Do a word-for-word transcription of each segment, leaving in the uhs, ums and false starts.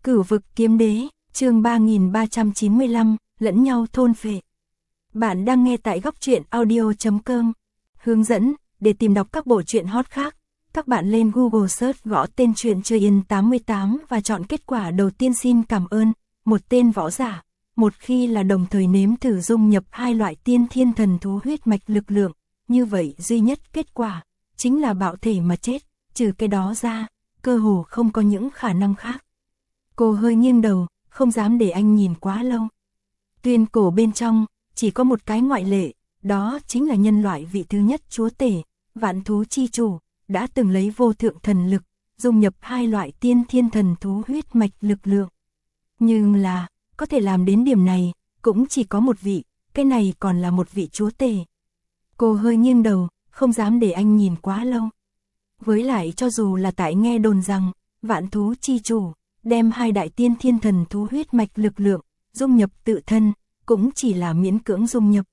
Cửu vực kiếm đế, chương ba nghìn ba trăm chín mươi lăm, lẫn nhau thôn phệ. Bạn đang nghe tại góc truyện audio chấm com. Hướng dẫn, để tìm đọc các bộ truyện hot khác, các bạn lên Google search gõ tên truyện Chơi Yên tám mươi tám và chọn kết quả đầu tiên. Xin cảm ơn, một tên võ giả, một khi là đồng thời nếm thử dung nhập hai loại tiên thiên thần thú huyết mạch lực lượng, như vậy duy nhất kết quả, chính là bạo thể mà chết, trừ cái đó ra, cơ hồ không có những khả năng khác. Cô hơi nghiêng đầu, không dám để anh nhìn quá lâu. Tuyên cổ bên trong, chỉ có một cái ngoại lệ, đó chính là nhân loại vị thứ nhất chúa tể, vạn thú chi chủ, đã từng lấy vô thượng thần lực, dung nhập hai loại tiên thiên thần thú huyết mạch lực lượng. Nhưng là, có thể làm đến điểm này, cũng chỉ có một vị, cái này còn là một vị chúa tể. Cô hơi nghiêng đầu, không dám để anh nhìn quá lâu. Với lại cho dù là tại nghe đồn rằng, vạn thú chi chủ, đem hai đại tiên thiên thần thú huyết mạch lực lượng, dung nhập tự thân, cũng chỉ là miễn cưỡng dung nhập.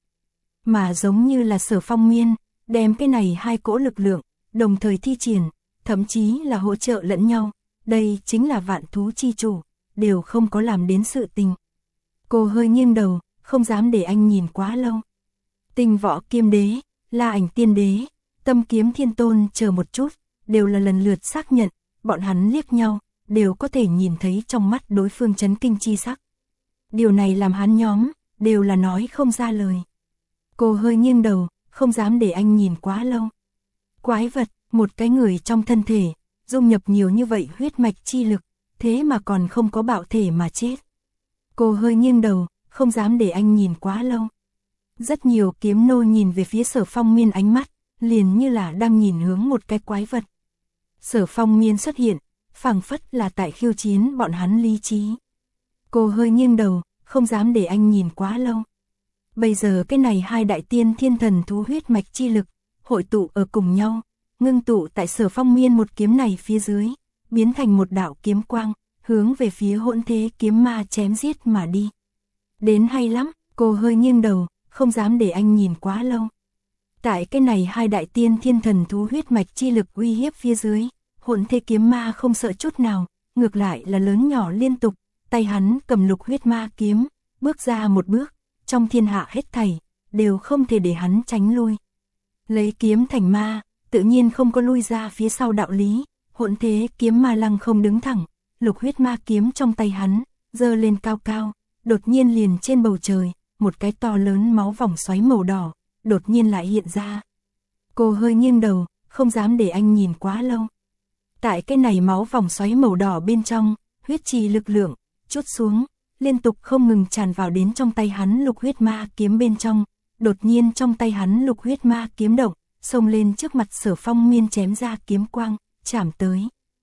Mà giống như là Sở Phong Miên, đem cái này hai cỗ lực lượng, đồng thời thi triển, thậm chí là hỗ trợ lẫn nhau, đây chính là vạn thú chi chủ, đều không có làm đến sự tình. Cô hơi nghiêng đầu, không dám để anh nhìn quá lâu. Tinh võ kiếm đế, La Ảnh tiên đế, Tâm kiếm thiên tôn chờ một chút, đều là lần lượt xác nhận, bọn hắn liếc nhau, đều có thể nhìn thấy trong mắt đối phương chấn kinh chi sắc. Điều này làm hắn nhóm, đều là nói không ra lời. Cô hơi nghiêng đầu, không dám để anh nhìn quá lâu. Quái vật, một cái người trong thân thể, dung nhập nhiều như vậy huyết mạch chi lực, thế mà còn không có bạo thể mà chết. Cô hơi nghiêng đầu, không dám để anh nhìn quá lâu. Rất nhiều kiếm nô nhìn về phía Sở Phong Miên, ánh mắt, liền như là đang nhìn hướng một cái quái vật. Sở Phong Miên xuất hiện, phảng phất là tại khiêu chiến bọn hắn lý trí. Cô hơi nghiêng đầu, không dám để anh nhìn quá lâu. Bây giờ cái này hai đại tiên thiên thần thú huyết mạch chi lực, hội tụ ở cùng nhau, ngưng tụ tại Sở Phong Miên một kiếm này phía dưới, biến thành một đạo kiếm quang, hướng về phía hỗn thế kiếm ma chém giết mà đi. Đến hay lắm, cô hơi nghiêng đầu, không dám để anh nhìn quá lâu. Tại cái này hai đại tiên thiên thần thú huyết mạch chi lực uy hiếp phía dưới, hỗn thế kiếm ma không sợ chút nào, ngược lại là lớn nhỏ liên tục, tay hắn cầm lục huyết ma kiếm, bước ra một bước, trong thiên hạ hết thảy, đều không thể để hắn tránh lui. Lấy kiếm thành ma, tự nhiên không có lui ra phía sau đạo lý, hỗn thế kiếm ma lăng không đứng thẳng, lục huyết ma kiếm trong tay hắn, giơ lên cao cao, đột nhiên liền trên bầu trời, một cái to lớn máu vòng xoáy màu đỏ, đột nhiên lại hiện ra. Cô hơi nghiêng đầu, không dám để anh nhìn quá lâu. Tại cái này máu vòng xoáy màu đỏ bên trong, huyết trì lực lượng, chút xuống, liên tục không ngừng tràn vào đến trong tay hắn lục huyết ma kiếm bên trong, đột nhiên trong tay hắn lục huyết ma kiếm động, xông lên trước mặt Sở Phong Miên chém ra kiếm quang, chạm tới.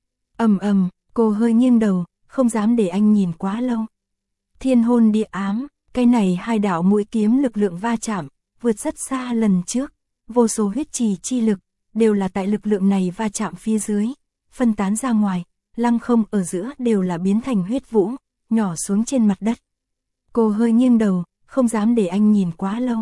Ầm ầm, cô hơi nghiêng đầu, không dám để anh nhìn quá lâu. Thiên hôn địa ám, cái này hai đạo mũi kiếm lực lượng va chạm, vượt rất xa lần trước, vô số huyết trì chi lực, đều là tại lực lượng này va chạm phía dưới, phân tán ra ngoài, lăng không ở giữa đều là biến thành huyết vũ, nhỏ xuống trên mặt đất. Cô hơi nghiêng đầu, không dám để anh nhìn quá lâu.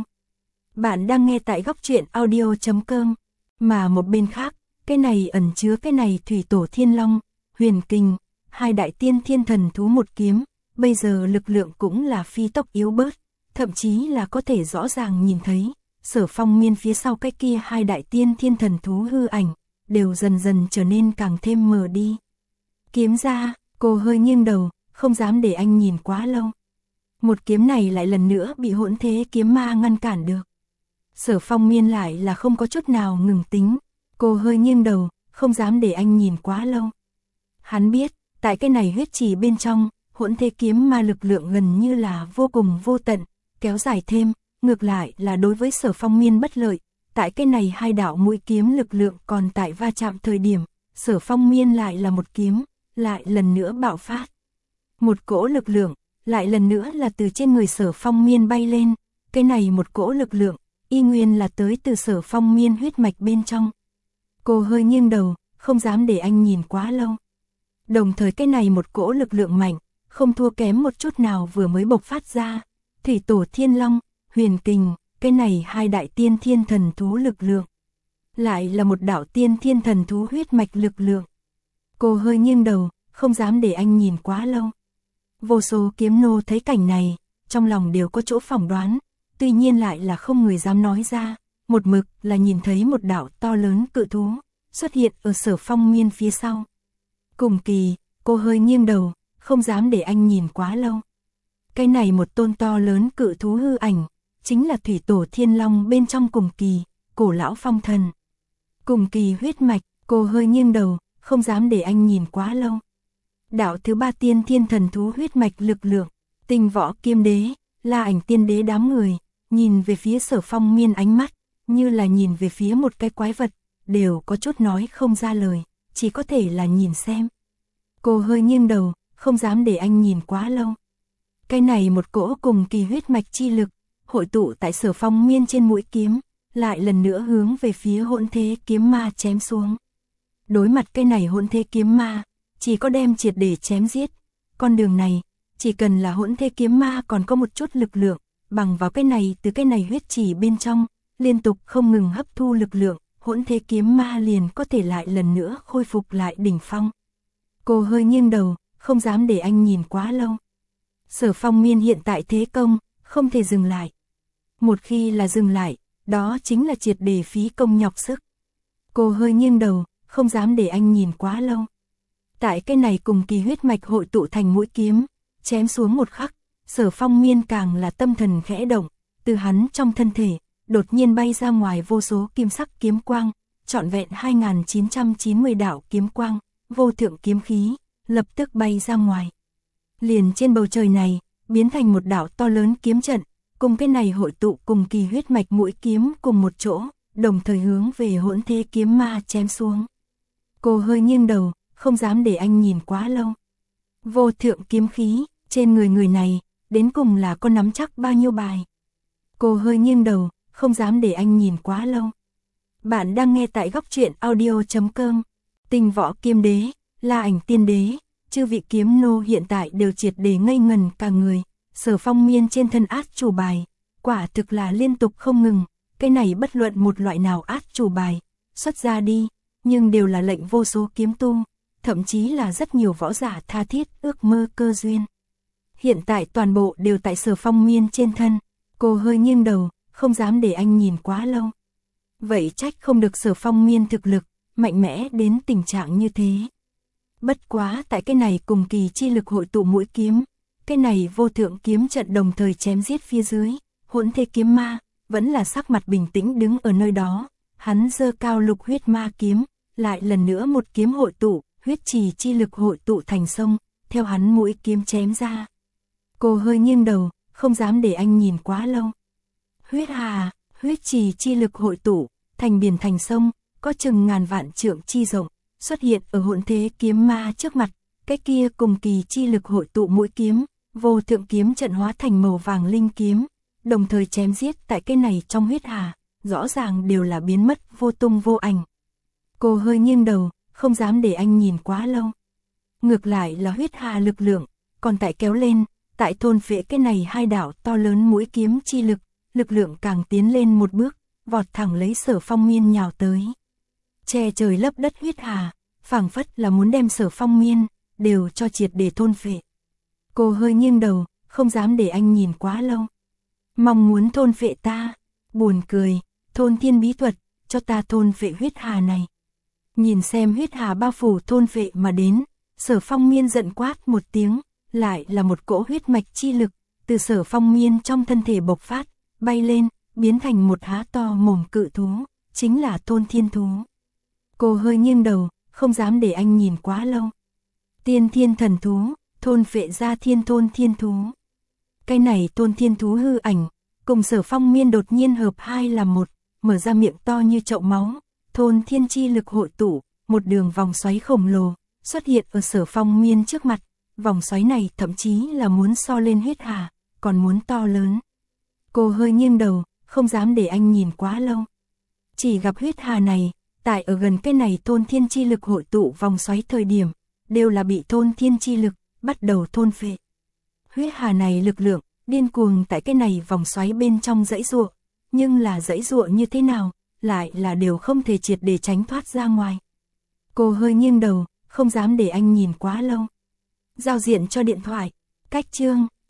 Bạn đang nghe tại góc truyện audio chấm com, mà một bên khác, cái này ẩn chứa cái này thủy tổ thiên long, huyền kình, hai đại tiên thiên thần thú một kiếm, bây giờ lực lượng cũng là phi tốc yếu bớt, thậm chí là có thể rõ ràng nhìn thấy, Sở Phong Miên phía sau cái kia hai đại tiên thiên thần thú hư ảnh, đều dần dần trở nên càng thêm mờ đi. Kiếm ra, cô hơi nghiêng đầu, không dám để anh nhìn quá lâu. Một kiếm này lại lần nữa bị hỗn thế kiếm ma ngăn cản được. Sở Phong Miên lại là không có chút nào ngừng tính, cô hơi nghiêng đầu, không dám để anh nhìn quá lâu. Hắn biết, tại cái này huyết trì bên trong, hỗn thế kiếm ma lực lượng gần như là vô cùng vô tận, kéo dài thêm, ngược lại là đối với Sở Phong Miên bất lợi. Tại cái này hai đạo mũi kiếm lực lượng còn tại va chạm thời điểm, Sở Phong Miên lại là một kiếm, lại lần nữa bạo phát. Một cỗ lực lượng, lại lần nữa là từ trên người Sở Phong Miên bay lên, cái này một cỗ lực lượng, y nguyên là tới từ Sở Phong Miên huyết mạch bên trong. Cô hơi nghiêng đầu, không dám để anh nhìn quá lâu. Đồng thời cái này một cỗ lực lượng mạnh, không thua kém một chút nào vừa mới bộc phát ra, thủy tổ thiên long, huyền kình, cái này hai đại tiên thiên thần thú lực lượng. Lại là một đạo tiên thiên thần thú huyết mạch lực lượng. Cô hơi nghiêng đầu, không dám để anh nhìn quá lâu. Vô số kiếm nô thấy cảnh này, trong lòng đều có chỗ phỏng đoán, tuy nhiên lại là không người dám nói ra, một mực là nhìn thấy một đạo to lớn cự thú, xuất hiện ở Sở Phong Miên phía sau. Cùng kỳ, cô hơi nghiêng đầu, không dám để anh nhìn quá lâu. Cái này một tôn to lớn cự thú hư ảnh, chính là thủy tổ thiên long bên trong Cùng kỳ, cổ lão phong thần. Cùng kỳ huyết mạch, cô hơi nghiêng đầu, không dám để anh nhìn quá lâu. Đạo thứ ba tiên thiên thần thú huyết mạch lực lượng, Tinh Võ Kiếm Đế, La Ảnh Tiên Đế đám người, nhìn về phía Sở Phong Miên ánh mắt, như là nhìn về phía một cái quái vật, đều có chút nói không ra lời, chỉ có thể là nhìn xem. Cô hơi nghiêng đầu, không dám để anh nhìn quá lâu. Cái này một cỗ Cùng kỳ huyết mạch chi lực, hội tụ tại Sở Phong Miên trên mũi kiếm, lại lần nữa hướng về phía hỗn thế kiếm ma chém xuống. Đối mặt cái này hỗn thế kiếm ma, chỉ có đem triệt để chém giết. Con đường này, chỉ cần là hỗn thế kiếm ma còn có một chút lực lượng, bằng vào cái này từ cái này huyết chỉ bên trong, liên tục không ngừng hấp thu lực lượng, hỗn thế kiếm ma liền có thể lại lần nữa khôi phục lại đỉnh phong. Cô hơi nghiêng đầu, không dám để anh nhìn quá lâu. Sở Phong Miên hiện tại thế công, không thể dừng lại. Một khi là dừng lại, đó chính là triệt để phí công nhọc sức. Cô hơi nghiêng đầu, không dám để anh nhìn quá lâu. Tại cái này Cùng kỳ huyết mạch hội tụ thành mũi kiếm, chém xuống một khắc, Sở Phong Miên càng là tâm thần khẽ động, từ hắn trong thân thể, đột nhiên bay ra ngoài vô số kim sắc kiếm quang, trọn vẹn hai nghìn chín trăm chín mươi đạo kiếm quang, vô thượng kiếm khí, lập tức bay ra ngoài. Liền trên bầu trời này, biến thành một đạo to lớn kiếm trận, cùng cái này hội tụ Cùng kỳ huyết mạch mũi kiếm cùng một chỗ, đồng thời hướng về hỗn thế kiếm ma chém xuống. Cô hơi nghiêng đầu, không dám để anh nhìn quá lâu. Vô thượng kiếm khí, trên người người này, đến cùng là có nắm chắc bao nhiêu bài. Cô hơi nghiêng đầu, không dám để anh nhìn quá lâu. Bạn đang nghe tại góc truyện audio chấm com. Tinh Võ Kiếm Đế, La Ảnh Tiên Đế, chư vị kiếm nô hiện tại đều triệt để ngây ngần cả người. Sở Phong Miên trên thân át chủ bài, quả thực là liên tục không ngừng. Cái này bất luận một loại nào át chủ bài, xuất ra đi, nhưng đều là lệnh vô số kiếm tu, thậm chí là rất nhiều võ giả tha thiết ước mơ cơ duyên. Hiện tại toàn bộ đều tại Sở Phong Miên trên thân. Cô hơi nghiêng đầu, không dám để anh nhìn quá lâu. Vậy trách không được Sở Phong Miên thực lực, mạnh mẽ đến tình trạng như thế. Bất quá tại cái này Cùng kỳ chi lực hội tụ mũi kiếm, cái này vô thượng kiếm trận đồng thời chém giết phía dưới, hỗn thế kiếm ma, vẫn là sắc mặt bình tĩnh đứng ở nơi đó. Hắn giơ cao lục huyết ma kiếm, lại lần nữa một kiếm hội tụ, huyết trì chi lực hội tụ thành sông, theo hắn mũi kiếm chém ra. Cô hơi nghiêng đầu, không dám để anh nhìn quá lâu. Huyết hà, huyết trì chi lực hội tụ, thành biển thành sông, có chừng ngàn vạn trượng chi rộng, xuất hiện ở hỗn thế kiếm ma trước mặt. Cái kia Cùng kỳ chi lực hội tụ mũi kiếm, vô thượng kiếm trận hóa thành màu vàng linh kiếm, đồng thời chém giết tại cái này trong huyết hà, rõ ràng đều là biến mất vô tung vô ảnh. Cô hơi nghiêng đầu, không dám để anh nhìn quá lâu. Ngược lại là huyết hà lực lượng, còn tại kéo lên, tại thôn phệ cái này hai đảo to lớn mũi kiếm chi lực, lực lượng càng tiến lên một bước, vọt thẳng lấy Sở Phong Miên nhào tới. Che trời lấp đất huyết hà, phảng phất là muốn đem Sở Phong Miên, đều cho triệt để thôn phệ. Cô hơi nghiêng đầu, không dám để anh nhìn quá lâu. Mong muốn thôn phệ ta, buồn cười, thôn thiên bí thuật, cho ta thôn phệ huyết hà này. Nhìn xem huyết hà bao phủ thôn phệ mà đến, Sở Phong Miên giận quát một tiếng, lại là một cỗ huyết mạch chi lực, từ Sở Phong Miên trong thân thể bộc phát, bay lên, biến thành một há to mồm cự thú, chính là thôn thiên thú. Cô hơi nghiêng đầu, không dám để anh nhìn quá lâu. Tiên thiên thần thú, thôn phệ ra thiên thôn thiên thú. Cái này thôn thiên thú hư ảnh, cùng Sở Phong Miên đột nhiên hợp hai làm một, mở ra miệng to như chậu máu, thôn thiên chi lực hội tụ, một đường vòng xoáy khổng lồ, xuất hiện ở Sở Phong Miên trước mặt. Vòng xoáy này thậm chí là muốn so lên huyết hà, còn muốn to lớn. Cô hơi nghiêng đầu, không dám để anh nhìn quá lâu. Chỉ gặp huyết hà này, tại ở gần cái này thôn thiên chi lực hội tụ vòng xoáy thời điểm, đều là bị thôn thiên chi lực, bắt đầu thôn phệ. Huyết hà này lực lượng, điên cuồng tại cái này vòng xoáy bên trong dãy ruộng, nhưng là dãy ruộng như thế nào, lại là đều không thể triệt để tránh thoát ra ngoài. Cô hơi nghiêng đầu, không dám để anh nhìn quá lâu. Giao diện cho điện thoại, cách chương,